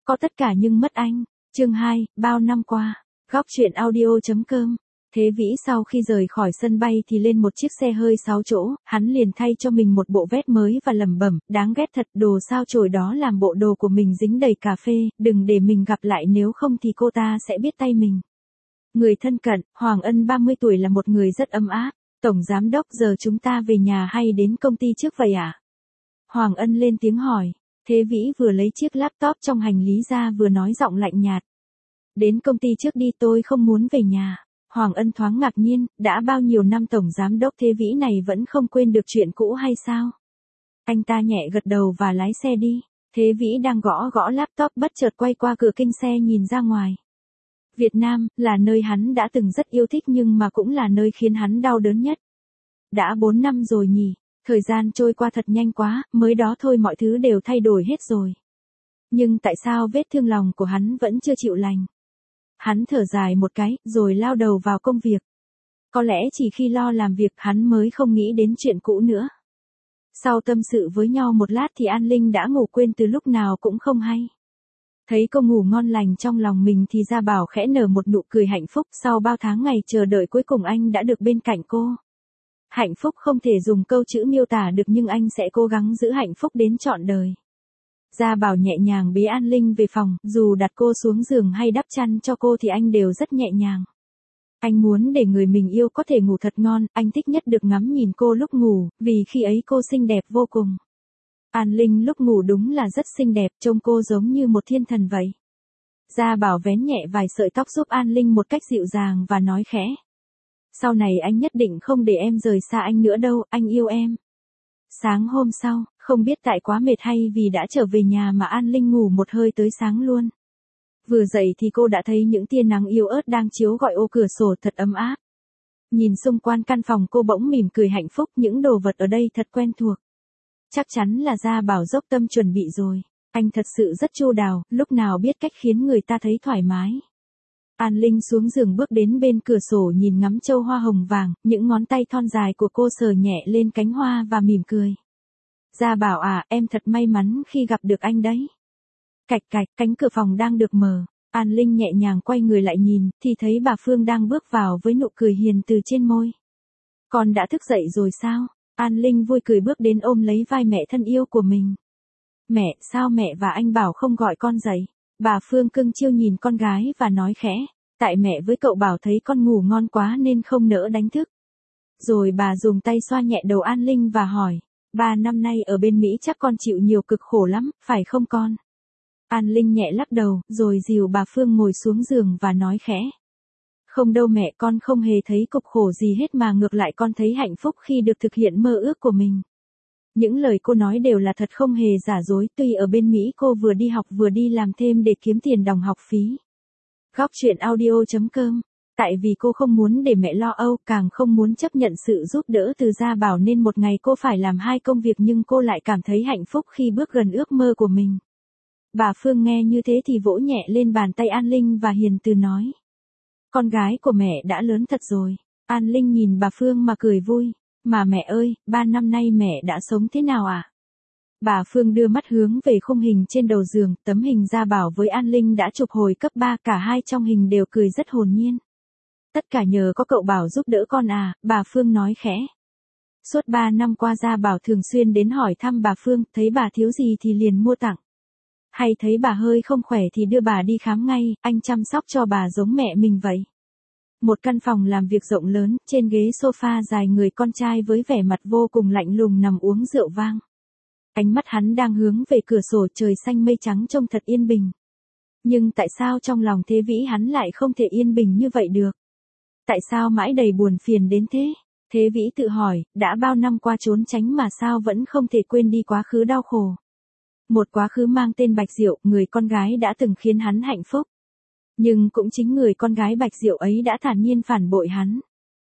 Có tất cả nhưng mất anh. Chương 2, bao năm qua. Góc truyện audio.com. Thế Vĩ sau khi rời khỏi sân bay thì lên một chiếc xe hơi 6 chỗ, hắn liền thay cho mình một bộ vest mới và lẩm bẩm, đáng ghét thật, đồ sao chổi đó làm bộ đồ của mình dính đầy cà phê, đừng để mình gặp lại nếu không thì cô ta sẽ biết tay mình. Người thân cận, Hoàng Ân 30 tuổi là một người rất ấm áp. Tổng giám đốc, giờ chúng ta về nhà hay đến công ty trước vậy ạ? Hoàng Ân lên tiếng hỏi. Thế Vĩ vừa lấy chiếc laptop trong hành lý ra vừa nói giọng lạnh nhạt. Đến công ty trước đi, tôi không muốn về nhà. Hoàng Ân thoáng ngạc nhiên, đã bao nhiêu năm tổng giám đốc Thế Vĩ này vẫn không quên được chuyện cũ hay sao? Anh ta nhẹ gật đầu và lái xe đi. Thế Vĩ đang gõ laptop bất chợt quay qua cửa kính xe nhìn ra ngoài. Việt Nam, là nơi hắn đã từng rất yêu thích nhưng mà cũng là nơi khiến hắn đau đớn nhất. Đã 4 năm rồi nhỉ, thời gian trôi qua thật nhanh quá, mới đó thôi mọi thứ đều thay đổi hết rồi. Nhưng tại sao vết thương lòng của hắn vẫn chưa chịu lành? Hắn thở dài một cái, rồi lao đầu vào công việc. Có lẽ chỉ khi lo làm việc hắn mới không nghĩ đến chuyện cũ nữa. Sau tâm sự với nhau một lát thì An Linh đã ngủ quên từ lúc nào cũng không hay. Thấy cô ngủ ngon lành trong lòng mình thì Gia Bảo khẽ nở một nụ cười hạnh phúc, sau bao tháng ngày chờ đợi cuối cùng anh đã được bên cạnh cô. Hạnh phúc không thể dùng câu chữ miêu tả được nhưng anh sẽ cố gắng giữ hạnh phúc đến trọn đời. Gia Bảo nhẹ nhàng bế An Linh về phòng, dù đặt cô xuống giường hay đắp chăn cho cô thì anh đều rất nhẹ nhàng. Anh muốn để người mình yêu có thể ngủ thật ngon, anh thích nhất được ngắm nhìn cô lúc ngủ, vì khi ấy cô xinh đẹp vô cùng. An Linh lúc ngủ đúng là rất xinh đẹp, trông cô giống như một thiên thần vậy. Gia Bảo vén nhẹ vài sợi tóc giúp An Linh một cách dịu dàng và nói khẽ. Sau này anh nhất định không để em rời xa anh nữa đâu, anh yêu em. Sáng hôm sau, không biết tại quá mệt hay vì đã trở về nhà mà An Linh ngủ một hơi tới sáng luôn. Vừa dậy thì cô đã thấy những tia nắng yếu ớt đang chiếu gọi ô cửa sổ thật ấm áp. Nhìn xung quanh căn phòng cô bỗng mỉm cười hạnh phúc, những đồ vật ở đây thật quen thuộc. Chắc chắn là Gia Bảo dốc tâm chuẩn bị rồi. Anh thật sự rất chu đáo, lúc nào biết cách khiến người ta thấy thoải mái. An Linh xuống giường bước đến bên cửa sổ nhìn ngắm châu hoa hồng vàng, những ngón tay thon dài của cô sờ nhẹ lên cánh hoa và mỉm cười. Gia Bảo à, em thật may mắn khi gặp được anh đấy. Cạch cạch, cánh cửa phòng đang được mở. An Linh nhẹ nhàng quay người lại nhìn, thì thấy bà Phương đang bước vào với nụ cười hiền từ trên môi. Con đã thức dậy rồi sao? An Linh vui cười bước đến ôm lấy vai mẹ thân yêu của mình. Mẹ, sao mẹ và anh Bảo không gọi con dậy? Bà Phương cưng chiêu nhìn con gái và nói khẽ. Tại mẹ với cậu Bảo thấy con ngủ ngon quá nên không nỡ đánh thức. Rồi bà dùng tay xoa nhẹ đầu An Linh và hỏi. 3 năm nay ở bên Mỹ chắc con chịu nhiều cực khổ lắm, phải không con? An Linh nhẹ lắc đầu, rồi dìu bà Phương ngồi xuống giường và nói khẽ. Không đâu mẹ, con không hề thấy cực khổ gì hết mà ngược lại con thấy hạnh phúc khi được thực hiện mơ ước của mình. Những lời cô nói đều là thật không hề giả dối, tuy ở bên Mỹ cô vừa đi học vừa đi làm thêm để kiếm tiền đóng học phí. Góc truyện audio.com. Tại vì cô không muốn để mẹ lo âu, càng không muốn chấp nhận sự giúp đỡ từ Gia Bảo nên một ngày cô phải làm 2 công việc nhưng cô lại cảm thấy hạnh phúc khi bước gần ước mơ của mình. Bà Phương nghe như thế thì vỗ nhẹ lên bàn tay An Linh và hiền từ nói. Con gái của mẹ đã lớn thật rồi. An Linh nhìn bà Phương mà cười vui. Mà mẹ ơi, 3 năm nay mẹ đã sống thế nào à? Bà Phương đưa mắt hướng về khung hình trên đầu giường, tấm hình Gia Bảo với An Linh đã chụp hồi cấp 3, cả hai trong hình đều cười rất hồn nhiên. Tất cả nhờ có cậu Bảo giúp đỡ con à, bà Phương nói khẽ. Suốt 3 năm qua Gia Bảo thường xuyên đến hỏi thăm bà Phương, thấy bà thiếu gì thì liền mua tặng. Hay thấy bà hơi không khỏe thì đưa bà đi khám ngay, anh chăm sóc cho bà giống mẹ mình vậy. Một căn phòng làm việc rộng lớn, trên ghế sofa dài người con trai với vẻ mặt vô cùng lạnh lùng nằm uống rượu vang. Ánh mắt hắn đang hướng về cửa sổ, trời xanh mây trắng trông thật yên bình. Nhưng tại sao trong lòng Thế Vĩ hắn lại không thể yên bình như vậy được? Tại sao mãi đầy buồn phiền đến thế? Thế Vĩ tự hỏi, đã bao năm qua trốn tránh mà sao vẫn không thể quên đi quá khứ đau khổ. Một quá khứ mang tên Bạch Diệu, người con gái đã từng khiến hắn hạnh phúc. Nhưng cũng chính người con gái Bạch Diệu ấy đã thản nhiên phản bội hắn.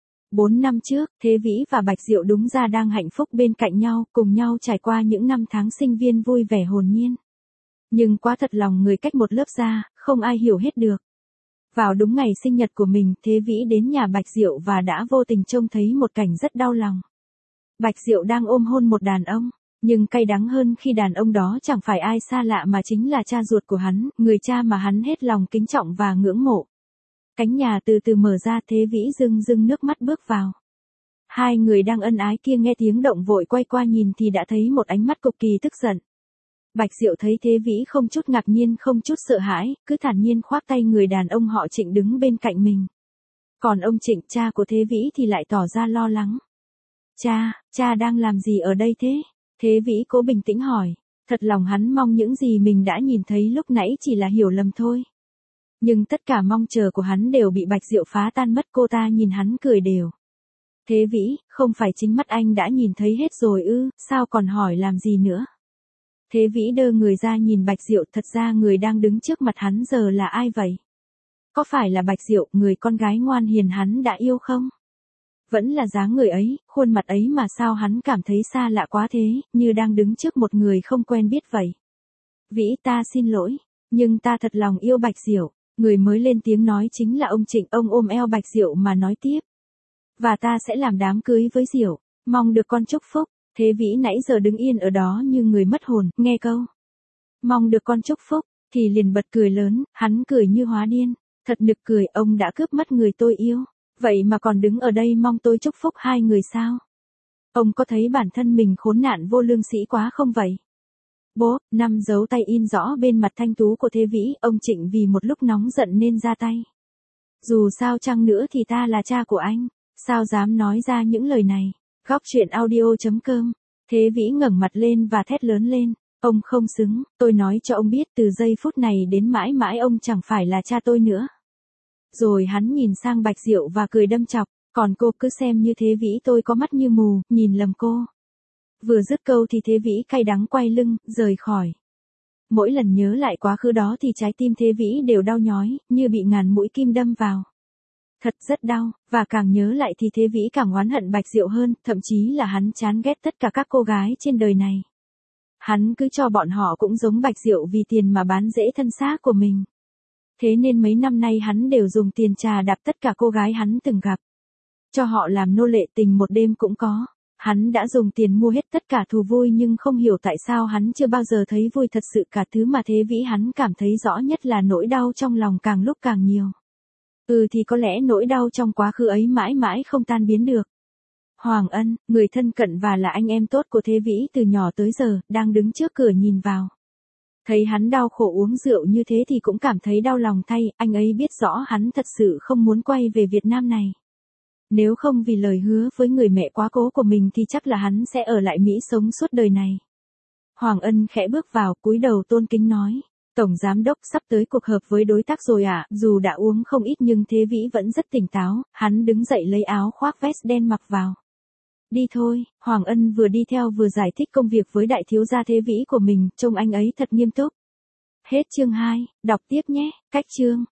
4 năm trước, Thế Vĩ và Bạch Diệu đúng ra đang hạnh phúc bên cạnh nhau, cùng nhau trải qua những năm tháng sinh viên vui vẻ hồn nhiên. Nhưng quá thật lòng người cách một lớp ra, không ai hiểu hết được. Vào đúng ngày sinh nhật của mình, Thế Vĩ đến nhà Bạch Diệu và đã vô tình trông thấy một cảnh rất đau lòng. Bạch Diệu đang ôm hôn một đàn ông. Nhưng cay đắng hơn khi đàn ông đó chẳng phải ai xa lạ mà chính là cha ruột của hắn, người cha mà hắn hết lòng kính trọng và ngưỡng mộ. Cánh nhà từ từ mở ra, Thế Vĩ rưng rưng nước mắt bước vào. Hai người đang ân ái kia nghe tiếng động vội quay qua nhìn thì đã thấy một ánh mắt cực kỳ tức giận. Bạch Diệu thấy Thế Vĩ không chút ngạc nhiên không chút sợ hãi, cứ thản nhiên khoác tay người đàn ông họ Trịnh đứng bên cạnh mình. Còn ông Trịnh, cha của Thế Vĩ thì lại tỏ ra lo lắng. Cha đang làm gì ở đây thế? Thế Vĩ cố bình tĩnh hỏi. Thật lòng hắn mong những gì mình đã nhìn thấy lúc nãy chỉ là hiểu lầm thôi. Nhưng tất cả mong chờ của hắn đều bị Bạch Diệu phá tan mất. Cô ta nhìn hắn cười đều. Thế Vĩ, không phải chính mắt anh đã nhìn thấy hết rồi ư, sao còn hỏi làm gì nữa? Thế Vĩ đơ người ra nhìn Bạch Diệu, thật ra người đang đứng trước mặt hắn giờ là ai vậy? Có phải là Bạch Diệu, người con gái ngoan hiền hắn đã yêu không? Vẫn là dáng người ấy, khuôn mặt ấy mà sao hắn cảm thấy xa lạ quá thế, như đang đứng trước một người không quen biết vậy. Vĩ, ta xin lỗi, nhưng ta thật lòng yêu Bạch Diệu. Người mới lên tiếng nói chính là ông Trịnh, ông ôm eo Bạch Diệu mà nói tiếp. Và ta sẽ làm đám cưới với Diệu, mong được con chúc phúc. Thế Vĩ nãy giờ đứng yên ở đó như người mất hồn, nghe câu mong được con chúc phúc, thì liền bật cười lớn, hắn cười như hóa điên. Thật nực cười, ông đã cướp mất người tôi yêu. Vậy mà còn đứng ở đây mong tôi chúc phúc hai người sao? Ông có thấy bản thân mình khốn nạn vô lương sĩ quá không vậy? Bố, 5 dấu tay in rõ bên mặt thanh tú của Thế Vĩ, ông Trịnh vì một lúc nóng giận nên ra tay. Dù sao chăng nữa thì ta là cha của anh, sao dám nói ra những lời này? Góc truyện audio.com. Thế Vĩ ngẩng mặt lên và thét lớn lên. Ông không xứng, tôi nói cho ông biết từ giây phút này đến mãi mãi ông chẳng phải là cha tôi nữa. Rồi hắn nhìn sang Bạch Diệu và cười đâm chọc, còn cô cứ xem như Thế Vĩ tôi có mắt như mù, nhìn lầm cô. Vừa dứt câu thì Thế Vĩ cay đắng quay lưng, rời khỏi. Mỗi lần nhớ lại quá khứ đó thì trái tim Thế Vĩ đều đau nhói, như bị ngàn mũi kim đâm vào. Thật rất đau, và càng nhớ lại thì Thế Vĩ càng oán hận Bạch Diệu hơn, thậm chí là hắn chán ghét tất cả các cô gái trên đời này. Hắn cứ cho bọn họ cũng giống Bạch Diệu vì tiền mà bán rễ thân xác của mình. Thế nên mấy năm nay hắn đều dùng tiền trà đạp tất cả cô gái hắn từng gặp. Cho họ làm nô lệ tình một đêm cũng có. Hắn đã dùng tiền mua hết tất cả thú vui nhưng không hiểu tại sao hắn chưa bao giờ thấy vui thật sự cả. Thứ mà Thế Vĩ hắn cảm thấy rõ nhất là nỗi đau trong lòng càng lúc càng nhiều. Thì có lẽ nỗi đau trong quá khứ ấy mãi mãi không tan biến được. Hoàng Ân, người thân cận và là anh em tốt của Thế Vĩ từ nhỏ tới giờ, đang đứng trước cửa nhìn vào. Thấy hắn đau khổ uống rượu như thế thì cũng cảm thấy đau lòng thay, anh ấy biết rõ hắn thật sự không muốn quay về Việt Nam này. Nếu không vì lời hứa với người mẹ quá cố của mình thì chắc là hắn sẽ ở lại Mỹ sống suốt đời này. Hoàng Ân khẽ bước vào, cúi đầu tôn kính nói. Tổng giám đốc sắp tới cuộc họp với đối tác rồi ạ, dù đã uống không ít nhưng Thế Vĩ vẫn rất tỉnh táo, hắn đứng dậy lấy áo khoác vest đen mặc vào. Đi thôi, Hoàng Ân vừa đi theo vừa giải thích công việc với đại thiếu gia Thế Vĩ của mình, trông anh ấy thật nghiêm túc. Hết chương 2, đọc tiếp nhé, cách chương.